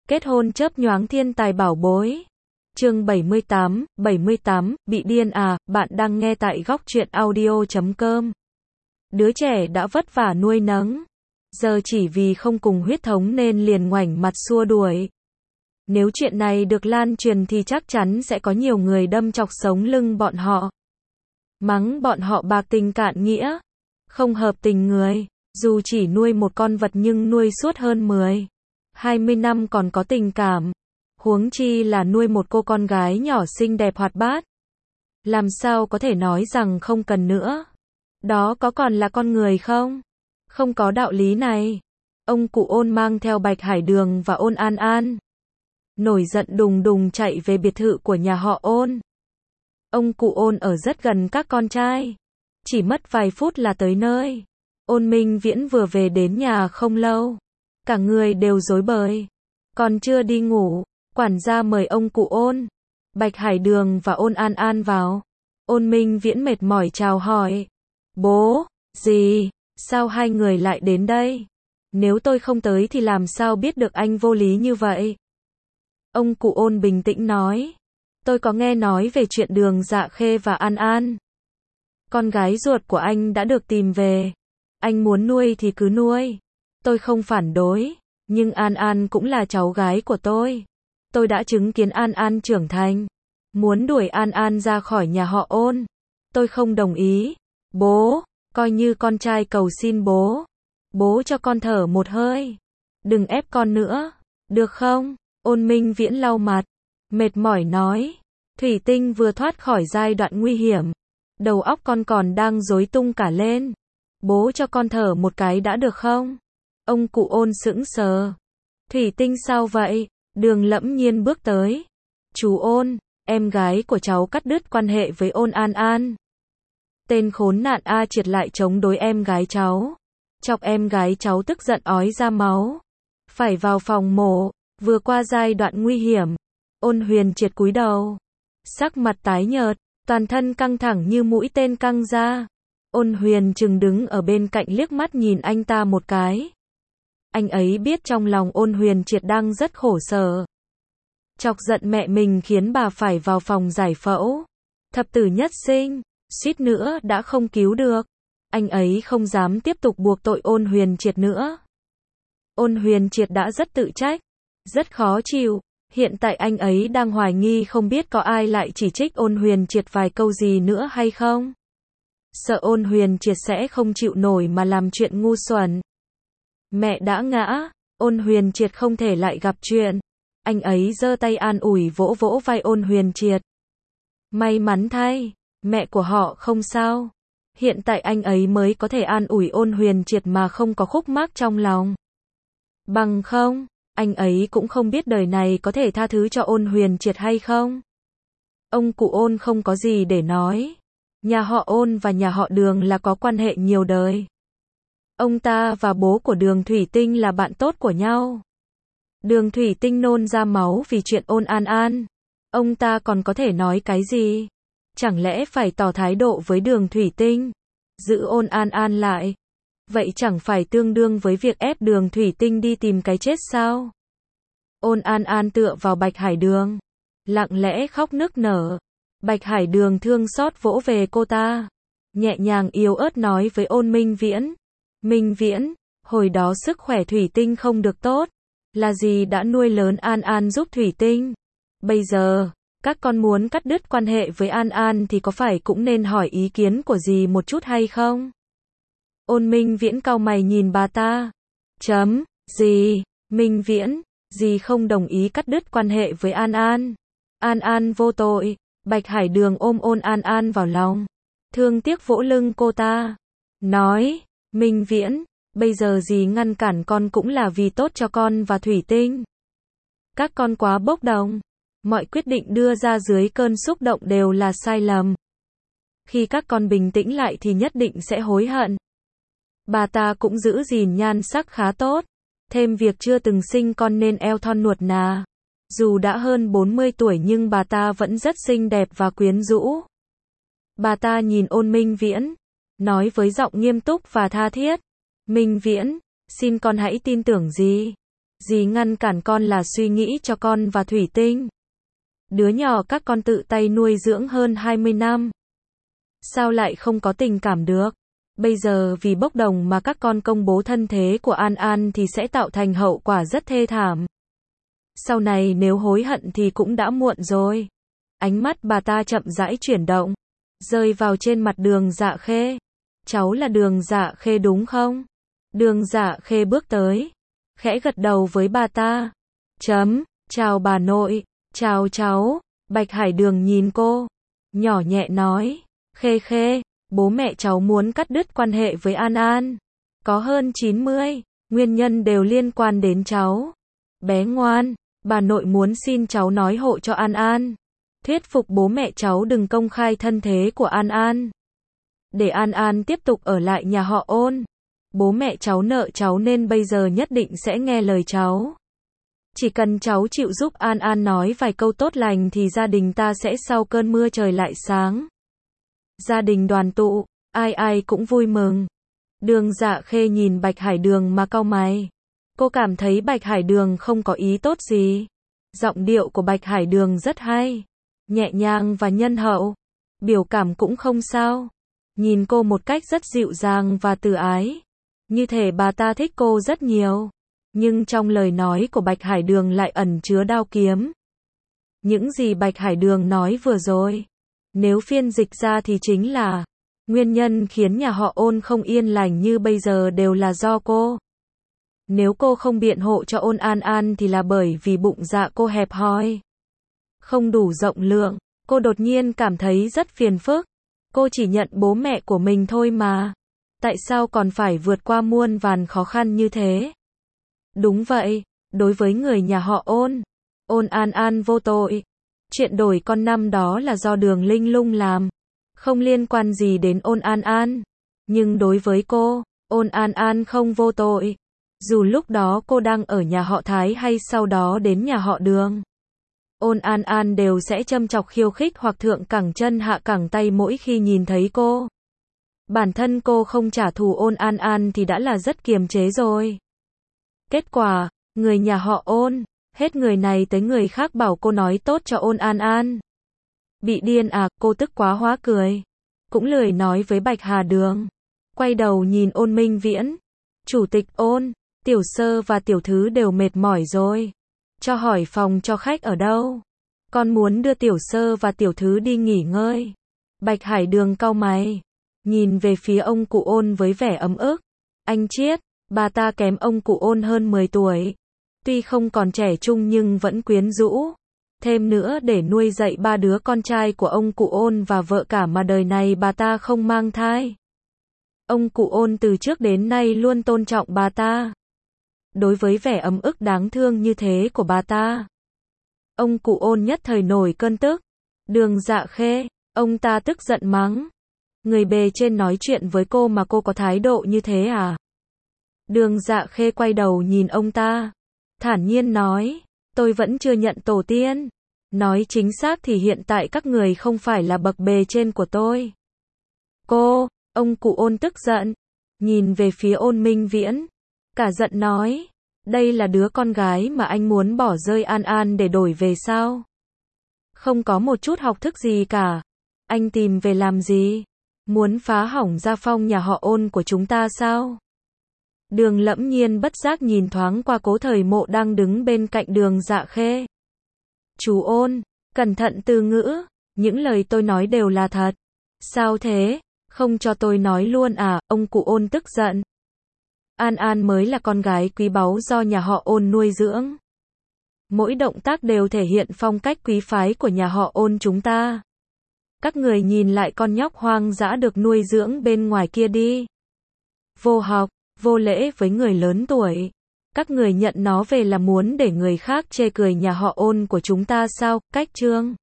Kết hôn chớp nhoáng thiên tài bảo bối. Chương 78, bị điên à, bạn đang nghe tại góc truyện audio.com. Đứa trẻ đã vất vả nuôi nấng, giờ chỉ vì không cùng huyết thống nên liền ngoảnh mặt xua đuổi. Nếu chuyện này được lan truyền thì chắc chắn sẽ có nhiều người đâm chọc sống lưng bọn họ. Mắng bọn họ bạc tình cạn nghĩa, không hợp tình người, dù chỉ nuôi một con vật nhưng nuôi suốt hơn 20 năm còn có tình cảm. Huống chi là nuôi một cô con gái nhỏ xinh đẹp hoạt bát. Làm sao có thể nói rằng không cần nữa? Đó có còn là con người không? Không có đạo lý này. Ông cụ Ôn mang theo Bạch Hải Đường và Ôn An An, nổi giận đùng đùng chạy về biệt thự của nhà họ Ôn. Ông cụ Ôn ở rất gần các con trai, chỉ mất vài phút là tới nơi. Ôn Minh Viễn vừa về đến nhà không lâu, cả người đều rối bời, còn chưa đi ngủ. Quản gia mời ông cụ Ôn, Bạch Hải Đường và Ôn An An vào. Ôn Minh Viễn mệt mỏi chào hỏi. Bố, dì, sao hai người lại đến đây? Nếu tôi không tới thì làm sao biết được anh vô lý như vậy? Ông cụ Ôn bình tĩnh nói. Tôi có nghe nói về chuyện Đường Dạ Khê và An An. Con gái ruột của anh đã được tìm về. Anh muốn nuôi thì cứ nuôi. Tôi không phản đối, nhưng An An cũng là cháu gái của tôi. Tôi đã chứng kiến An An trưởng thành. Muốn đuổi An An ra khỏi nhà họ Ôn, tôi không đồng ý. Bố, coi như con trai cầu xin bố. Bố cho con thở một hơi. Đừng ép con nữa, được không? Ôn Minh Viễn lau mặt, mệt mỏi nói. Thủy Tinh vừa thoát khỏi giai đoạn nguy hiểm, đầu óc con còn đang rối tung cả lên. Bố cho con thở một cái đã được không? Ông cụ Ôn sững sờ. Thủy Tinh sao vậy? Đường Lẫm Nhiên bước tới. Chú Ôn, em gái của cháu cắt đứt quan hệ với Ôn An An. Tên khốn nạn A Triệt lại chống đối em gái cháu, chọc em gái cháu tức giận ói ra máu, phải vào phòng mổ, vừa qua giai đoạn nguy hiểm. Ôn Huyền Triệt cúi đầu, sắc mặt tái nhợt, toàn thân căng thẳng như mũi tên căng ra. Ôn Huyền chừng đứng ở bên cạnh liếc mắt nhìn anh ta một cái. Anh ấy biết trong lòng Ôn Huyền Triệt đang rất khổ sở. Chọc giận mẹ mình khiến bà phải vào phòng giải phẫu. Thập tử nhất sinh, suýt nữa đã không cứu được. Anh ấy không dám tiếp tục buộc tội Ôn Huyền Triệt nữa. Ôn Huyền Triệt đã rất tự trách, rất khó chịu. Hiện tại anh ấy đang hoài nghi không biết có ai lại chỉ trích Ôn Huyền Triệt vài câu gì nữa hay không. Sợ Ôn Huyền Triệt sẽ không chịu nổi mà làm chuyện ngu xuẩn. Mẹ đã ngã, Ôn Huyền Triệt không thể lại gặp chuyện. Anh ấy giơ tay an ủi vỗ vỗ vai Ôn Huyền Triệt. May mắn thay, mẹ của họ không sao. Hiện tại anh ấy mới có thể an ủi Ôn Huyền Triệt mà không có khúc mắc trong lòng. Bằng không, anh ấy cũng không biết đời này có thể tha thứ cho Ôn Huyền Triệt hay không. Ông cụ Ôn không có gì để nói. Nhà họ Ôn và nhà họ Đường là có quan hệ nhiều đời. Ông ta và bố của Đường Thủy Tinh là bạn tốt của nhau. Đường Thủy Tinh nôn ra máu vì chuyện Ôn An An. Ông ta còn có thể nói cái gì? Chẳng lẽ phải tỏ thái độ với Đường Thủy Tinh, giữ Ôn An An lại? Vậy chẳng phải tương đương với việc ép Đường Thủy Tinh đi tìm cái chết sao? Ôn An An tựa vào Bạch Hải Đường, lặng lẽ khóc nức nở. Bạch Hải Đường thương xót vỗ về cô ta, nhẹ nhàng yếu ớt nói với Ôn Minh Viễn. Minh Viễn, hồi đó sức khỏe Thủy Tinh không được tốt, là gì đã nuôi lớn An An giúp Thủy Tinh. Bây giờ, các con muốn cắt đứt quan hệ với An An thì có phải cũng nên hỏi ý kiến của dì một chút hay không? Ôn Minh Viễn cau mày nhìn bà ta. Dì, Minh Viễn, dì không đồng ý cắt đứt quan hệ với An An. An An vô tội. Bạch Hải Đường ôm Ôn An An vào lòng, thương tiếc vỗ lưng cô ta, nói, Minh Viễn, bây giờ dì ngăn cản con cũng là vì tốt cho con và Thủy Tinh. Các con quá bốc đồng, mọi quyết định đưa ra dưới cơn xúc động đều là sai lầm. Khi các con bình tĩnh lại thì nhất định sẽ hối hận. Bà ta cũng giữ gìn nhan sắc khá tốt, thêm việc chưa từng sinh con nên eo thon nuột nà. Dù đã hơn 40 tuổi nhưng bà ta vẫn rất xinh đẹp và quyến rũ. Bà ta nhìn Ôn Minh Viễn, nói với giọng nghiêm túc và tha thiết. Minh Viễn, xin con hãy tin tưởng dì. Gì ngăn cản con là suy nghĩ cho con và Thủy Tinh. Đứa nhỏ các con tự tay nuôi dưỡng hơn 20 năm. Sao lại không có tình cảm được? Bây giờ vì bốc đồng mà các con công bố thân thế của An An thì sẽ tạo thành hậu quả rất thê thảm. Sau này nếu hối hận thì cũng đã muộn rồi. Ánh mắt bà ta chậm rãi chuyển động, rơi vào trên mặt Đường Dạ Khê. Cháu là Đường Dạ Khê đúng không? Đường Dạ Khê bước tới, khẽ gật đầu với bà ta. Chào bà nội, chào cháu. Bạch Hải Đường nhìn cô, nhỏ nhẹ nói, Khê, bố mẹ cháu muốn cắt đứt quan hệ với An An. Có hơn 90 nguyên nhân đều liên quan đến cháu. Bé ngoan, bà nội muốn xin cháu nói hộ cho An An. Thuyết phục bố mẹ cháu đừng công khai thân thế của An An. Để An An tiếp tục ở lại nhà họ Ôn. Bố mẹ cháu nợ cháu nên bây giờ nhất định sẽ nghe lời cháu. Chỉ cần cháu chịu giúp An An nói vài câu tốt lành thì gia đình ta sẽ sau cơn mưa trời lại sáng. Gia đình đoàn tụ, ai cũng vui mừng. Đường Dạ Khê nhìn Bạch Hải Đường mà cau mày. Cô cảm thấy Bạch Hải Đường không có ý tốt gì. Giọng điệu của Bạch Hải Đường rất hay, nhẹ nhàng và nhân hậu. Biểu cảm cũng không sao. Nhìn cô một cách rất dịu dàng và từ ái. Như thể bà ta thích cô rất nhiều. Nhưng trong lời nói của Bạch Hải Đường lại ẩn chứa đao kiếm. Những gì Bạch Hải Đường nói vừa rồi, nếu phiên dịch ra thì chính là nguyên nhân khiến nhà họ Ôn không yên lành như bây giờ đều là do cô. Nếu cô không biện hộ cho Ôn An An thì là bởi vì bụng dạ cô hẹp hòi, không đủ rộng lượng. Cô đột nhiên cảm thấy rất phiền phức. Cô chỉ nhận bố mẹ của mình thôi mà. Tại sao còn phải vượt qua muôn vàn khó khăn như thế? Đúng vậy, đối với người nhà họ Ôn, Ôn An An vô tội. Chuyện đổi con năm đó là do Đường Linh Lung làm, không liên quan gì đến Ôn An An. Nhưng đối với cô, Ôn An An không vô tội. Dù lúc đó cô đang ở nhà họ Thái hay sau đó đến nhà họ Đường, Ôn An An đều sẽ châm chọc khiêu khích hoặc thượng cẳng chân hạ cẳng tay mỗi khi nhìn thấy cô. Bản thân cô không trả thù Ôn An An thì đã là rất kiềm chế rồi. Kết quả, người nhà họ Ôn, hết người này tới người khác bảo cô nói tốt cho Ôn An An. Bị điên à, cô tức quá hóa cười. Cũng lười nói với Bạch Hà Đường. Quay đầu nhìn Ôn Minh Viễn. Chủ tịch Ôn, Tiểu Sơ và Tiểu Thứ đều mệt mỏi rồi. Cho hỏi phòng cho khách ở đâu? Con muốn đưa Tiểu Sơ và Tiểu Thứ đi nghỉ ngơi. Bạch Hải Đường cau mày, nhìn về phía ông cụ Ôn với vẻ ấm ức. Anh Chiết, bà ta kém ông cụ Ôn hơn 10 tuổi. Tuy không còn trẻ trung nhưng vẫn quyến rũ. Thêm nữa để nuôi dạy 3 đứa con trai của ông cụ Ôn và vợ cả mà đời này bà ta không mang thai. Ông cụ Ôn từ trước đến nay luôn tôn trọng bà ta. Đối với vẻ ấm ức đáng thương như thế của bà ta, ông cụ Ôn nhất thời nổi cơn tức. Đường Dạ Khê, ông ta tức giận mắng. Người bề trên nói chuyện với cô mà cô có thái độ như thế à? Đường Dạ Khê quay đầu nhìn ông ta, thản nhiên nói, tôi vẫn chưa nhận tổ tiên. Nói chính xác thì hiện tại các người không phải là bậc bề trên của tôi. Ông cụ Ôn tức giận, nhìn về phía Ôn Minh Viễn, cả giận nói, đây là đứa con gái mà anh muốn bỏ rơi An An để đổi về sao? Không có một chút học thức gì cả. Anh tìm về làm gì? Muốn phá hỏng gia phong nhà họ Ôn của chúng ta sao? Đường Lẫm Nhiên bất giác nhìn thoáng qua Cố Thời Mộ đang đứng bên cạnh Đường Dạ Khê. Chú Ôn, cẩn thận từ ngữ, những lời tôi nói đều là thật. Sao thế? Không cho tôi nói luôn à? Ông cụ Ôn tức giận. An An mới là con gái quý báu do nhà họ Ôn nuôi dưỡng. Mỗi động tác đều thể hiện phong cách quý phái của nhà họ Ôn chúng ta. Các người nhìn lại con nhóc hoang dã được nuôi dưỡng bên ngoài kia đi. Vô học, vô lễ với người lớn tuổi. Các người nhận nó về là muốn để người khác chê cười nhà họ Ôn của chúng ta sao? Cách chương